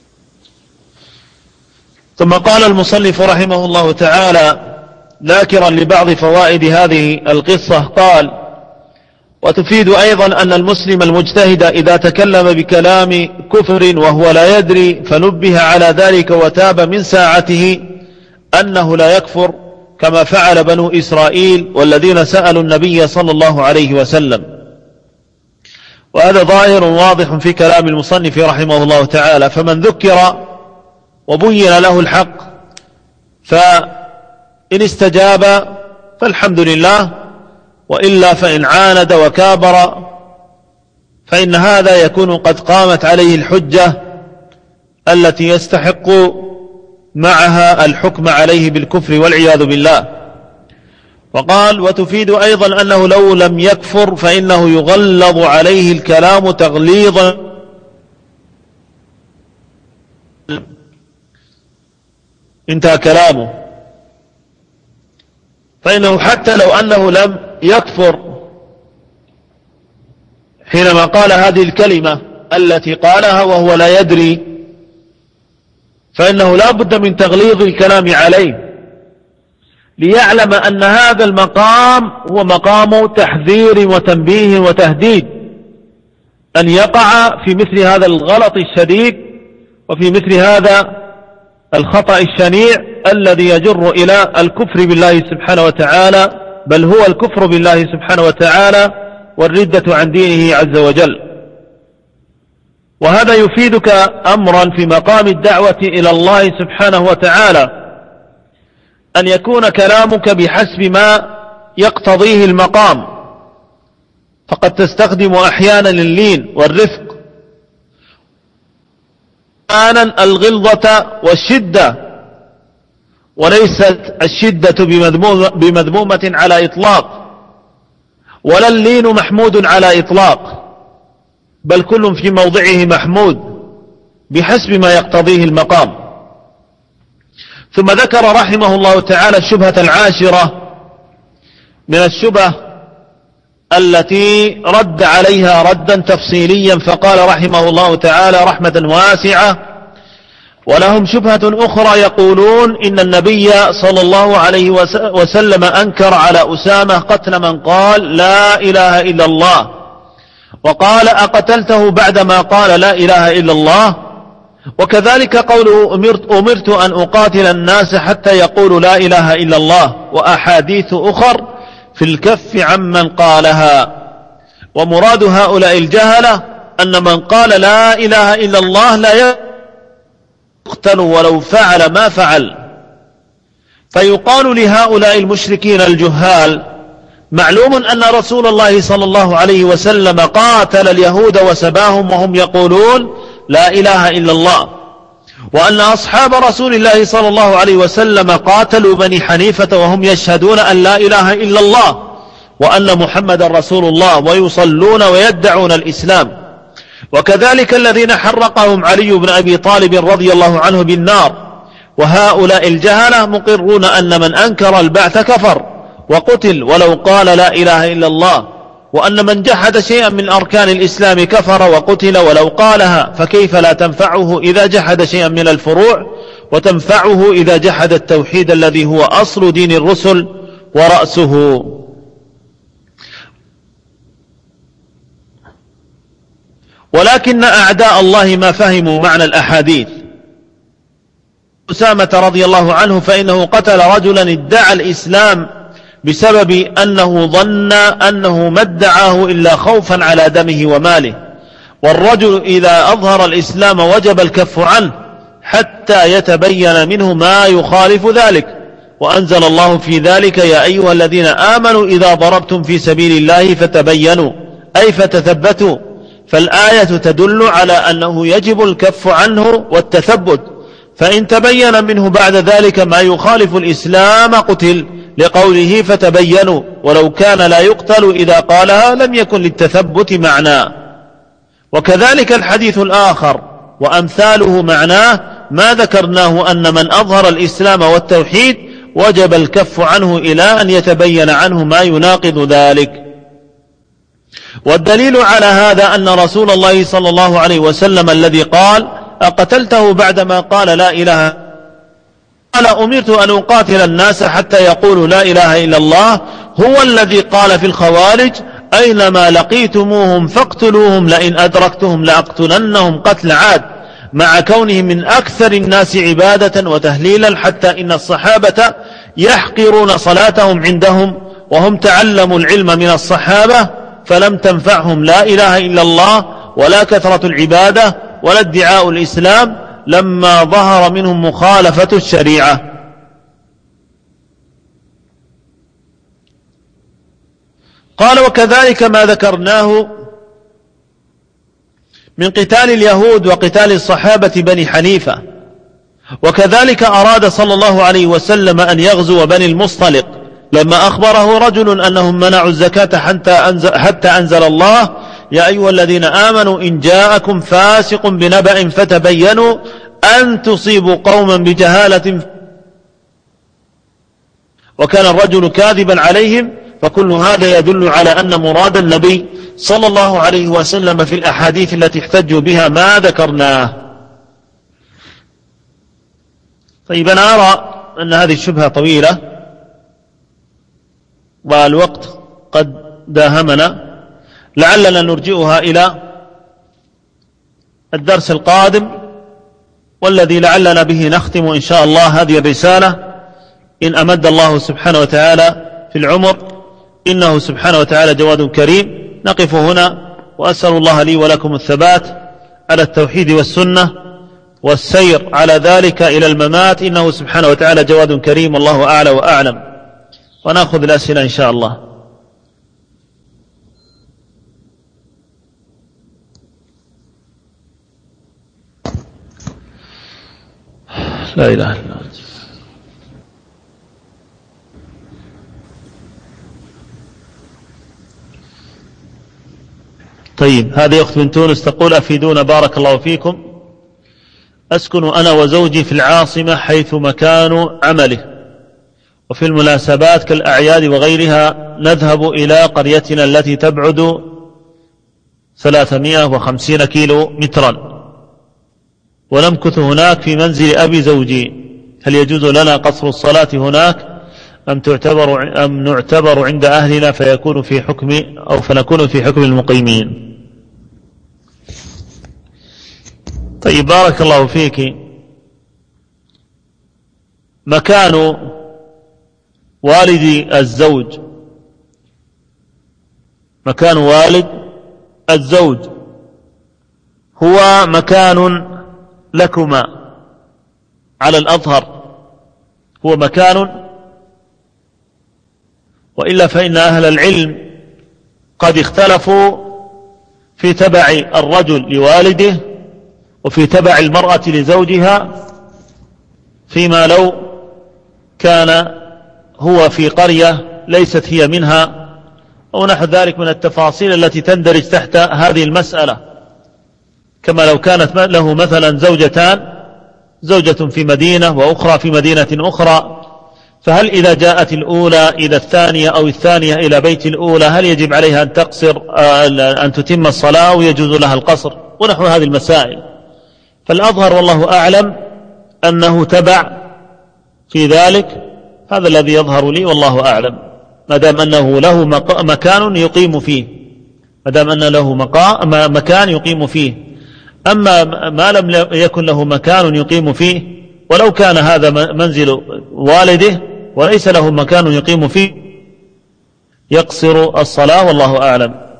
ثم قال المصنف رحمه الله تعالى ذاكرا لبعض فوائد هذه القصة قال: وتفيد أيضا أن المسلم المجتهد إذا تكلم بكلام كفر وهو لا يدري فنبه على ذلك وتاب من ساعته أنه لا يكفر كما فعل بنو إسرائيل والذين سألوا النبي صلى الله عليه وسلم. وهذا ظاهر واضح في كلام المصنف رحمه الله تعالى. فمن ذكر وبين له الحق إن استجاب فالحمد لله، وإلا فإن عاند وكابر فإن هذا يكون قد قامت عليه الحجة التي يستحق معها الحكم عليه بالكفر والعياذ بالله. وقال: وتفيد أيضا أنه لو لم يكفر فإنه يغلظ عليه الكلام تغليظا. انتهى كلامه. فإنه حتى لو أنه لم يكفر حينما قال هذه الكلمة التي قالها وهو لا يدري، فإنه لا بد من تغليظ الكلام عليه ليعلم أن هذا المقام هو مقام تحذير وتنبيه وتهديد، أن يقع في مثل هذا الغلط الشديد وفي مثل هذا الخطأ الشنيع الذي يجر إلى الكفر بالله سبحانه وتعالى، بل هو الكفر بالله سبحانه وتعالى والردة عن دينه عز وجل. وهذا يفيدك أمرا في مقام الدعوة إلى الله سبحانه وتعالى، أن يكون كلامك بحسب ما يقتضيه المقام، فقد تستخدم أحيانا اللين والرفق، أحيانا الغلظة والشدة، وليست الشدة بمذمومة على إطلاق، ولا اللين محمود على إطلاق، بل كل في موضعه محمود بحسب ما يقتضيه المقام. ثم ذكر رحمه الله تعالى الشبهة العاشرة من الشبه التي رد عليها ردا تفصيليا، فقال رحمه الله تعالى رحمة واسعة: ولهم شبهة أخرى يقولون إن النبي صلى الله عليه وسلم أنكر على أسامة قتل من قال لا إله إلا الله، وقال: أقتلته بعدما قال لا إله إلا الله؟ وكذلك قوله: أمرت أن أقاتل الناس حتى يقولوا لا إله إلا الله، وأحاديث أخر في الكف عمن قالها. ومراد هؤلاء الجهلة أن من قال لا إله إلا الله لا يقتل ولو فعل ما فعل. فيقال لهؤلاء المشركين الجهال: معلوم أن رسول الله صلى الله عليه وسلم قاتل اليهود وسباهم وهم يقولون لا إله إلا الله، وأن أصحاب رسول الله صلى الله عليه وسلم قاتلوا بني حنيفة وهم يشهدون أن لا إله إلا الله وأن محمد رسول الله ويصلون ويدعون الإسلام. وكذلك الذين حرقهم علي بن أبي طالب رضي الله عنه بالنار. وهؤلاء الجهلة مقرون أن من أنكر البعث كفر وقتل ولو قال لا إله إلا الله، وأن من جحد شيئا من أركان الإسلام كفر وقتل ولو قالها، فكيف لا تنفعه إذا جحد شيئا من الفروع، وتنفعه إذا جحد التوحيد الذي هو أصل دين الرسل ورأسه. ولكن أعداء الله ما فهموا معنى الأحاديث. أسامة رضي الله عنه فإنه قتل رجلا ادعى الإسلام بسبب أنه ظن أنه ما ادعاه إلا خوفا على دمه وماله، والرجل إذا أظهر الإسلام وجب الكف عنه حتى يتبين منه ما يخالف ذلك. وأنزل الله في ذلك: يا أيها الذين آمنوا إذا ضربتم في سبيل الله فتبينوا، أي فتثبتوا. فالآية تدل على أنه يجب الكف عنه والتثبت، فإن تبين منه بعد ذلك ما يخالف الإسلام قتل، لقوله فتبينوا، ولو كان لا يقتل إذا قالها لم يكن للتثبت معنى. وكذلك الحديث الآخر وأمثاله معناه ما ذكرناه، أن من أظهر الإسلام والتوحيد وجب الكف عنه إلى أن يتبين عنه ما يناقض ذلك. والدليل على هذا أن رسول الله صلى الله عليه وسلم الذي قال: أقتلته بعدما قال لا إله، قال: أمرت أن أقاتل الناس حتى يقولوا لا إله إلا الله، هو الذي قال في الخوارج: أينما لقيتموهم فاقتلوهم، لئن أدركتهم لأقتلنهم قتل عاد، مع كونهم من أكثر الناس عبادة وتهليلا، حتى إن الصحابة يحقرون صلاتهم عندهم، وهم تعلموا العلم من الصحابة، فلم تنفعهم لا إله إلا الله ولا كثرة العبادة ولا ادعاء الإسلام لما ظهر منهم مخالفة الشريعة. قال: وكذلك ما ذكرناه من قتال اليهود وقتال الصحابة بني حنيفة. وكذلك أراد صلى الله عليه وسلم أن يغزو بني المصطلق لما أخبره رجل أنهم منعوا الزكاة حتى أنزل الله: يا أيها الذين آمنوا إن جاءكم فاسق بنبأ فتبينوا أن تصيبوا قوما بجهالة. وكان الرجل كاذبا عليهم. فكل هذا يدل على أن مراد النبي صلى الله عليه وسلم في الأحاديث التي احتجوا بها ما ذكرناه. طيب، أنا أرى أن هذه الشبهة طويلة والوقت قد داهمنا، لعلنا نرجئها إلى الدرس القادم، والذي لعلنا به نختم إن شاء الله هذه الرسالة إن أمد الله سبحانه وتعالى في العمر، إنه سبحانه وتعالى جواد كريم. نقف هنا، وأسأل الله لي ولكم الثبات على التوحيد والسنة والسير على ذلك إلى الممات، إنه سبحانه وتعالى جواد كريم، والله أعلى وأعلم. ونأخذ الأسئلة إن شاء الله. لا إله إلا الله. طيب، هذه أخت من تونس تقول: أفيدونا بارك الله فيكم. أسكن أنا وزوجي في العاصمة حيث مكان عمله، وفي المناسبات كالأعياد وغيرها نذهب إلى قريتنا التي تبعد 350 كيلو مترا، ونمكث هناك في منزل أبي زوجي. هل يجوز لنا قصر الصلاة هناك أم نعتبر عند أهلنا فنكون في حكم المقيمين؟ طيب، بارك الله فيك. مكان والد الزوج هو مكان لكما على الأظهر، هو مكان، وإلا فإن أهل العلم قد اختلفوا في تبع الرجل لوالده وفي تبع المرأة لزوجها، فيما لو كان هو في قرية ليست هي منها، أو نحو ذلك من التفاصيل التي تندرج تحت هذه المسألة. كما لو كانت له مثلا زوجة في مدينة وأخرى في مدينة أخرى، فهل إذا جاءت الأولى إلى الثانية أو الثانية إلى بيت الأولى هل يجب عليها أن تتم الصلاة أو يجوز لها القصر، ونحو هذه المسائل. فالأظهر والله أعلم أنه تبع في ذلك، هذا الذي يظهر لي والله أعلم، ما دام أنه له مكان يقيم فيه، مكان يقيم فيه. أما ما لم يكن له مكان يقيم فيه، ولو كان هذا منزل والده وليس له مكان يقيم فيه، يقصر الصلاة والله أعلم.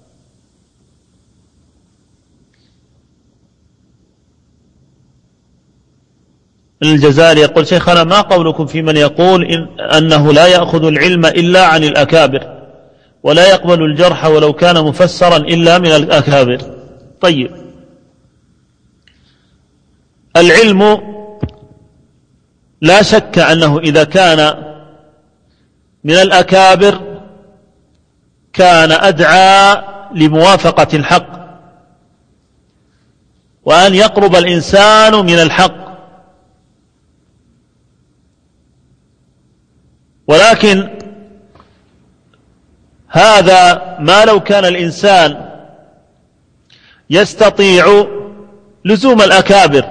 الجزائري يقول: شيخنا، ما قولكم في من يقول أنه لا يأخذ العلم إلا عن الأكابر، ولا يقبل الجرح ولو كان مفسرا إلا من الأكابر؟ طيب، العلم لا شك أنه إذا كان من الأكابر كان أدعى لموافقة الحق، وأن يقرب الإنسان من الحق. ولكن هذا ما لو كان الإنسان يستطيع لزوم الأكابر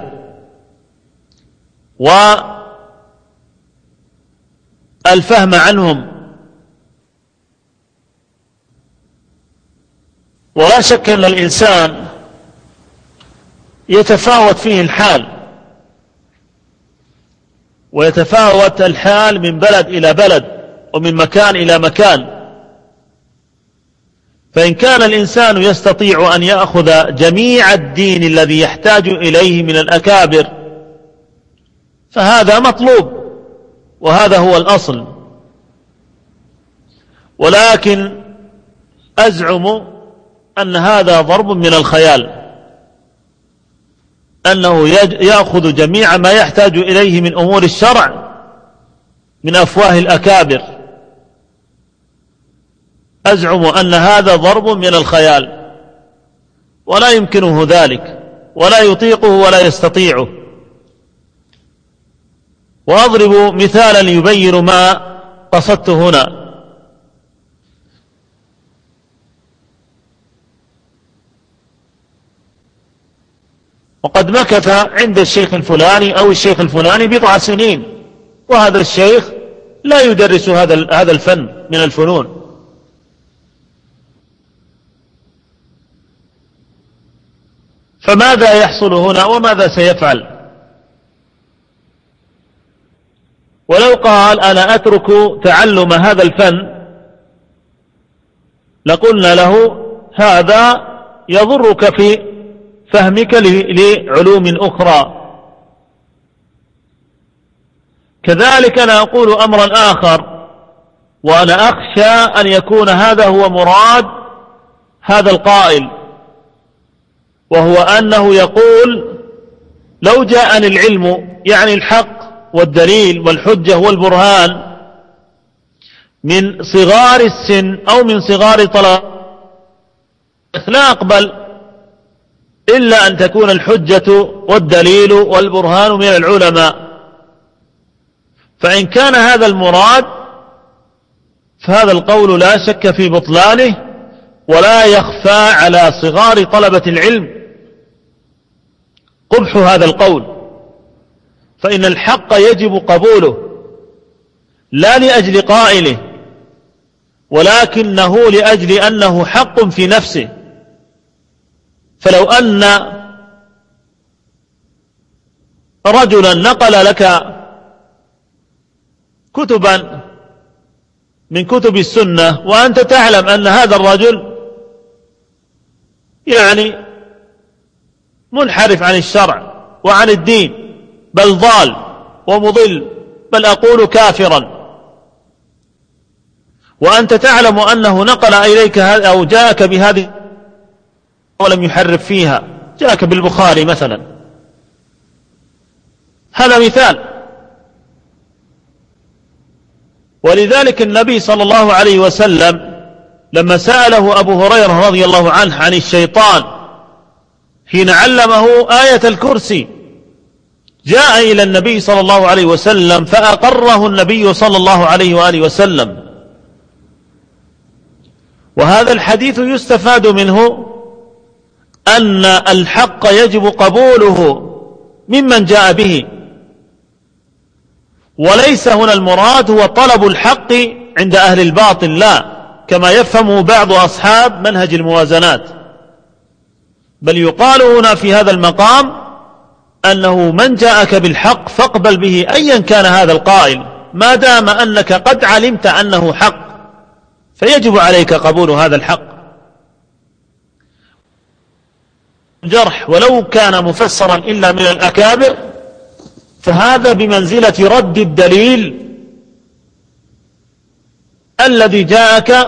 والفهم عنهم، ولا شك أن الإنسان يتفاوت فيه الحال، ويتفاوت الحال من بلد إلى بلد ومن مكان إلى مكان. فإن كان الإنسان يستطيع أن يأخذ جميع الدين الذي يحتاج إليه من الأكابر فهذا مطلوب، وهذا هو الأصل. ولكن أزعم أن هذا ضرب من الخيال، أنه يأخذ جميع ما يحتاج إليه من أمور الشرع من أفواه الأكابر. أزعم أن هذا ضرب من الخيال، ولا يمكنه ذلك، ولا يطيقه ولا يستطيعه. وأضرب مثالا يبين ما قصدت هنا. وقد مكث عند الشيخ الفلاني أو الشيخ الفلاني 10 سنين، وهذا الشيخ لا يدرس هذا الفن من الفنون. فماذا يحصل هنا وماذا سيفعل؟ ولو قال أنا أترك تعلم هذا الفن لقلنا له هذا يضرك في فهمك لعلوم أخرى. كذلك أنا أقول أمرا آخر، وأنا أخشى أن يكون هذا هو مراد هذا القائل، وهو أنه يقول لو جاءني العلم، يعني الحق والدليل والحجة والبرهان، من صغار السن أو من صغار طلب، لا أقبل إلا أن تكون الحجة والدليل والبرهان من العلماء. فإن كان هذا المراد فهذا القول لا شك في بطلانه، ولا يخفى على صغار طلبة العلم قبح هذا القول. فإن الحق يجب قبوله لا لأجل قائله، ولكنه لأجل أنه حق في نفسه. فلو أن رجلا نقل لك كتبا من كتب السنة، وأنت تعلم أن هذا الرجل يعني منحرف عن الشرع وعن الدين، بل ضال ومضل، بل أقول كافرا، وأنت تعلم أنه نقل إليك أو جاءك بهذه ولم يحرف فيها، جاءك بالبخاري مثلا، هذا مثال. ولذلك النبي صلى الله عليه وسلم لما سأله أبو هريرة رضي الله عنه عن الشيطان حين علمه آية الكرسي، جاء إلى النبي صلى الله عليه وسلم فأقره النبي صلى الله عليه وآله وسلم. وهذا الحديث يستفاد منه أن الحق يجب قبوله ممن جاء به، وليس هنا المراد هو طلب الحق عند أهل الباطل، لا كما يفهمه بعض أصحاب منهج الموازنات، بل يقال هنا في هذا المقام أنه من جاءك بالحق فاقبل به أيا كان هذا القائل، ما دام أنك قد علمت أنه حق فيجب عليك قبول هذا الحق. الجرح ولو كان مفسرا إلا من الأكابر فهذا بمنزلة رد الدليل الذي جاءك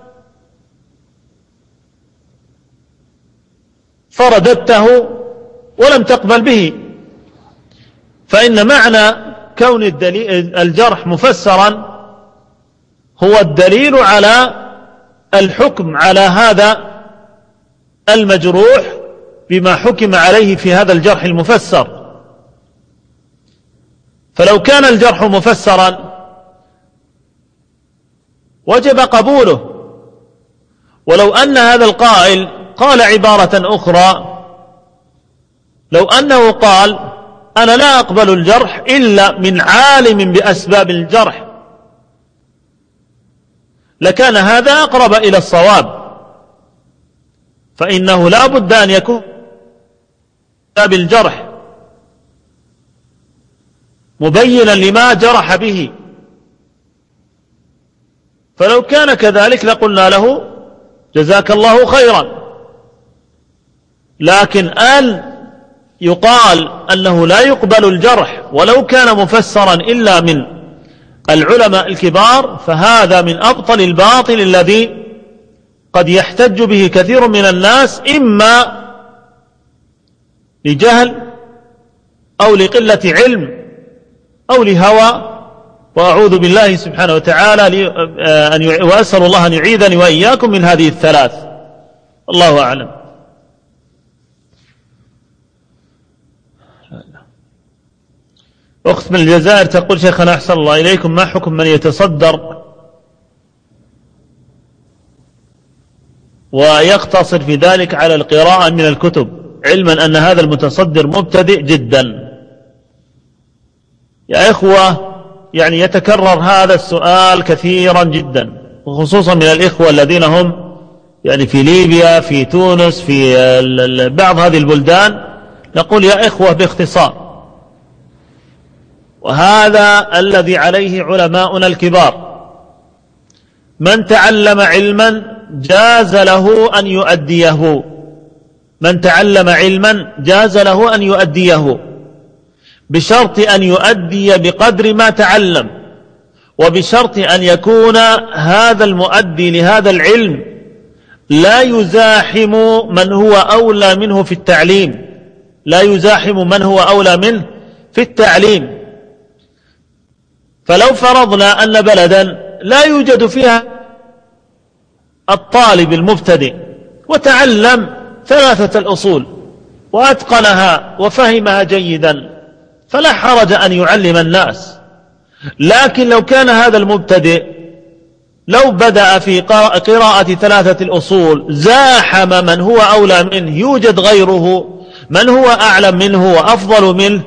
فرددته ولم تقبل به. فإن معنى كون الجرح مفسرا هو الدليل على الحكم على هذا المجروح بما حكم عليه في هذا الجرح المفسر. فلو كان الجرح مفسرا وجب قبوله. ولو أن هذا القائل قال عبارة أخرى، لو أنه قال أنا لا أقبل الجرح إلا من عالم بأسباب الجرح، لكان هذا أقرب إلى الصواب، فإنه لا بد أن يكون بأسباب الجرح مبينا لما جرح به. فلو كان كذلك لقلنا له جزاك الله خيرا. لكن أن يقال أنه لا يقبل الجرح ولو كان مفسرا إلا من العلماء الكبار، فهذا من أبطل الباطل الذي قد يحتج به كثير من الناس إما لجهل أو لقلة علم أو لهوى، وأعوذ بالله سبحانه وتعالى وأسأل الله أن يعيذني وإياكم من هذه الثلاث. الله أعلم. أخت من الجزائر تقول: شيخنا أحسن الله إليكم، ما حكم من يتصدر ويقتصر في ذلك على القراءة من الكتب، علما أن هذا المتصدر مبتدئ جدا؟ يا إخوة، يعني يتكرر هذا السؤال كثيرا جدا، وخصوصا من الإخوة الذين هم يعني في ليبيا، في تونس، في بعض هذه البلدان. نقول يا إخوة باختصار، وهذا الذي عليه علماؤنا الكبار: من تعلم علما جاز له أن يؤديه، من تعلم علما جاز له أن يؤديه، بشرط أن يؤدي بقدر ما تعلم، وبشرط أن يكون هذا المؤدي لهذا العلم لا يزاحم من هو أولى منه في التعليم، لا يزاحم من هو أولى منه في التعليم. فلو فرضنا أن بلدا لا يوجد فيها الطالب المبتدئ وتعلم 3 الأصول وأتقنها وفهمها جيدا، فلا حرج أن يعلم الناس. لكن لو كان هذا المبتدئ لو بدأ في قراءة 3 الأصول زاحم من هو أولى منه، يوجد غيره من هو أعلم منه وأفضل منه،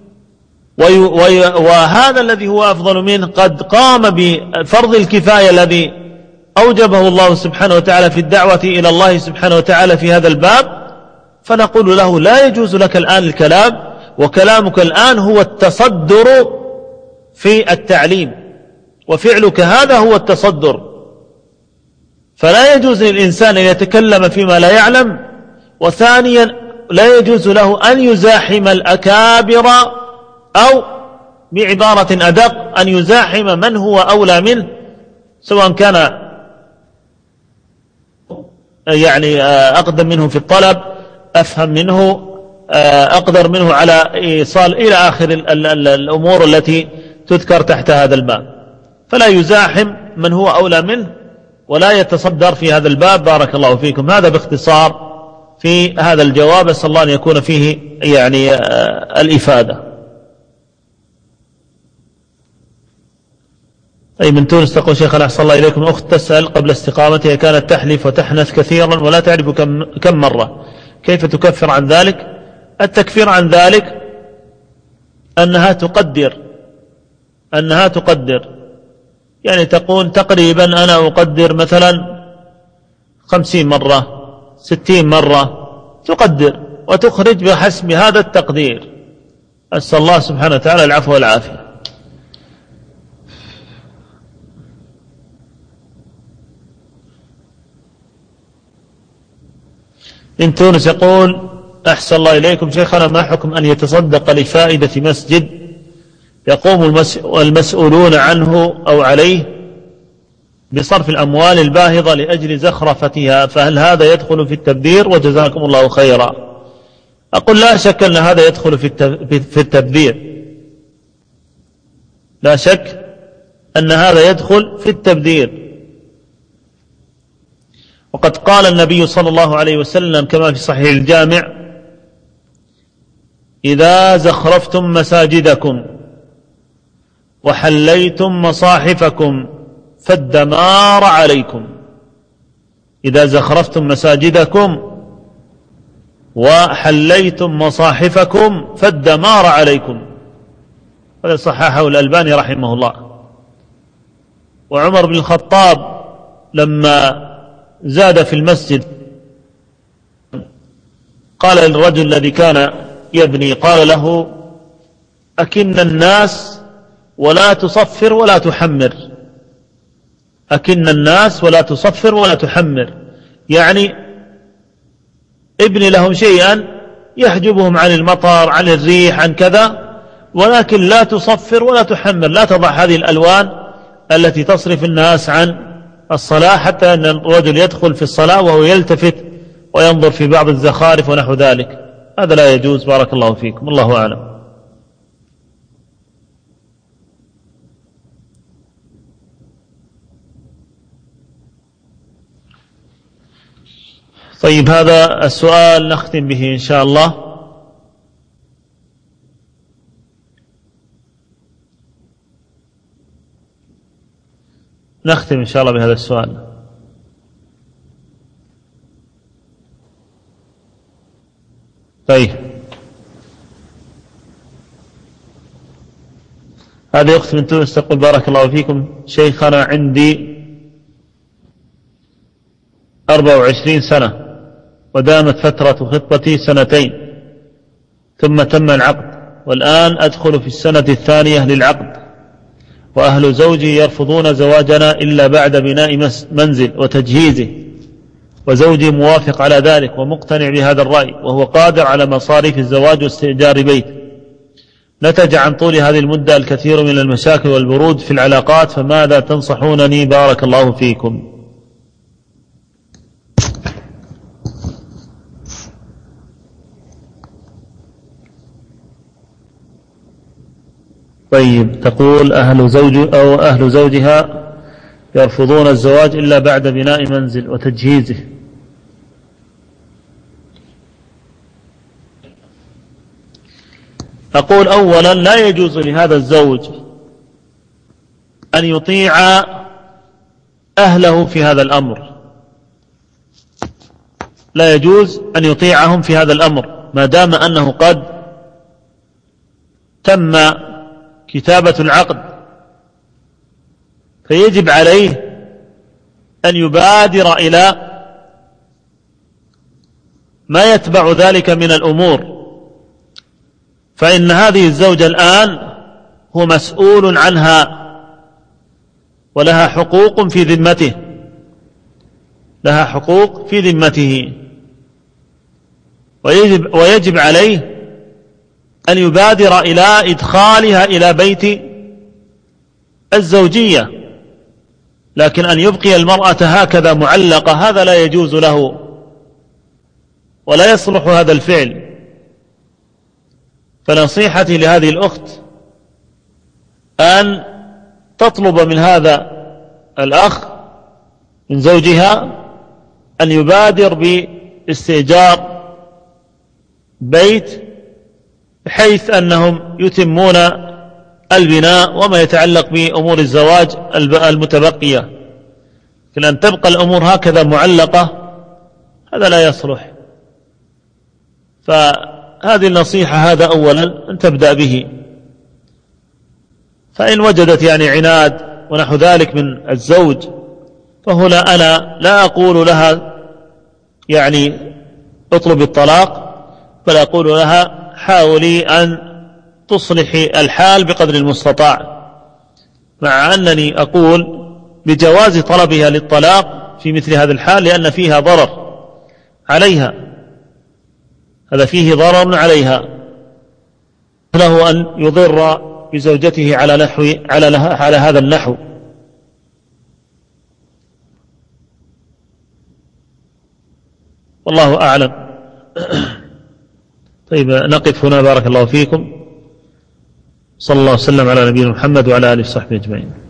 وهذا الذي هو أفضل منه قد قام بفرض الكفاية الذي أوجبه الله سبحانه وتعالى في الدعوة إلى الله سبحانه وتعالى في هذا الباب، فنقول له: لا يجوز لك الآن الكلام، وكلامك الآن هو التصدر في التعليم، وفعلك هذا هو التصدر. فلا يجوز للإنسان أن يتكلم فيما لا يعلم، وثانيا لا يجوز له أن يزاحم الأكابر، أو بعبارة أدق أن يزاحم من هو أولى منه، سواء كان يعني أقدم منه في الطلب، أفهم منه، أقدر منه على إيصال إلى آخر الأمور التي تذكر تحت هذا الباب. فلا يزاحم من هو أولى منه ولا يتصدر في هذا الباب. بارك الله فيكم. هذا باختصار في هذا الجواب، أسأل الله أن يكون فيه يعني الإفادة. أي من تونس تقول: شيخنا أحسن الله إليكم، أخت تسأل: قبل استقامتها كانت تحلف وتحنث كثيرا ولا تعرف كم مرة، كيف تكفر عن ذلك؟ التكفير عن ذلك أنها تقدر، يعني تقول تقريبا أنا أقدر مثلا 50 مرة 60 مرة، تقدر وتخرج بحسب هذا التقدير. أسأل الله سبحانه وتعالى العفو والعافية. من تونس يقول: أحسن الله إليكم شيخنا، ما حكم أن يتصدق لفائدة مسجد يقوم المسؤولون عنه أو عليه بصرف الأموال الباهظة لأجل زخرفتها، فهل هذا يدخل في التبذير؟ وجزاكم الله خيرا. أقول: لا شك أن هذا يدخل في التبذير، لا شك أن هذا يدخل في التبذير. وقد قال النبي صلى الله عليه وسلم كما في صحيح الجامع: إذا زخرفتم مساجدكم وحليتم مصاحفكم فالدمار عليكم. إذا زخرفتم مساجدكم وحليتم مصاحفكم فالدمار عليكم. هذا صححه الألباني رحمه الله. وعمر بن الخطاب لما زاد في المسجد قال للرجل الذي كان يبني، قال له: أكن الناس ولا تصفر ولا تحمر، أكن الناس ولا تصفر ولا تحمر، يعني ابني لهم شيئا يحجبهم عن المطر، عن الريح، عن كذا، ولكن لا تصفر ولا تحمر، لا تضع هذه الألوان التي تصرف الناس عن الصلاة حتى أن الرجل يدخل في الصلاة وهو يلتفت وينظر في بعض الزخارف ونحو ذلك، هذا لا يجوز. بارك الله فيكم، الله أعلم. طيب، هذا السؤال نختم به إن شاء الله. نختم إن شاء الله بهذا السؤال. طيب، هذه أخت من تونس تقول: بارك الله فيكم شيخنا، عندي 24 سنة ودامت فترة خطبتي 2 ثم تم العقد، والآن أدخل في السنة الثانية للعقد، وأهل زوجي يرفضون زواجنا إلا بعد بناء منزل وتجهيزه، وزوجي موافق على ذلك ومقتنع بهذا الرأي، وهو قادر على مصاريف الزواج واستئجار بيت. نتج عن طول هذه المدة الكثير من المشاكل والبرود في العلاقات، فماذا تنصحونني؟ بارك الله فيكم. طيب، تقول: أهل زوجها يرفضون الزواج إلا بعد بناء منزل وتجهيزه. أقول: أولا، لا يجوز لهذا الزوج أن يطيع أهله في هذا الأمر، لا يجوز أن يطيعهم في هذا الأمر ما دام أنه قد تم كتابة العقد، فيجب عليه أن يبادر إلى ما يتبع ذلك من الأمور، فإن هذه الزوجة الآن هو مسؤول عنها ولها حقوق في ذمته، لها حقوق في ذمته، ويجب عليه أن يبادر إلى إدخالها إلى بيت الزوجية، لكن أن يبقي المرأة هكذا معلقة هذا لا يجوز له ولا يصلح هذا الفعل. فنصيحتي لهذه الأخت أن تطلب من هذا الأخ من زوجها أن يبادر باستئجار بيت بحيث أنهم يتمون البناء وما يتعلق بأمور الزواج المتبقية، لكن أن تبقى الأمور هكذا معلقة هذا لا يصلح. فهذه النصيحة، هذا أولا أن تبدأ به، فإن وجدت عناد ونحو ذلك من الزوج، فهنا أنا لا أقول لها اطلب الطلاق، بل أقول لها حاولي أن تصلحي الحال بقدر المستطاع، مع أنني أقول بجواز طلبها للطلاق في مثل هذا الحال، لأن فيها ضرر عليها، هذا فيه ضرر عليها، له أن يضر بزوجته على هذا النحو. والله أعلم. طيب، نقف هنا. بارك الله فيكم، صلى الله وسلم على نبينا محمد وعلى آله وصحبه أجمعين.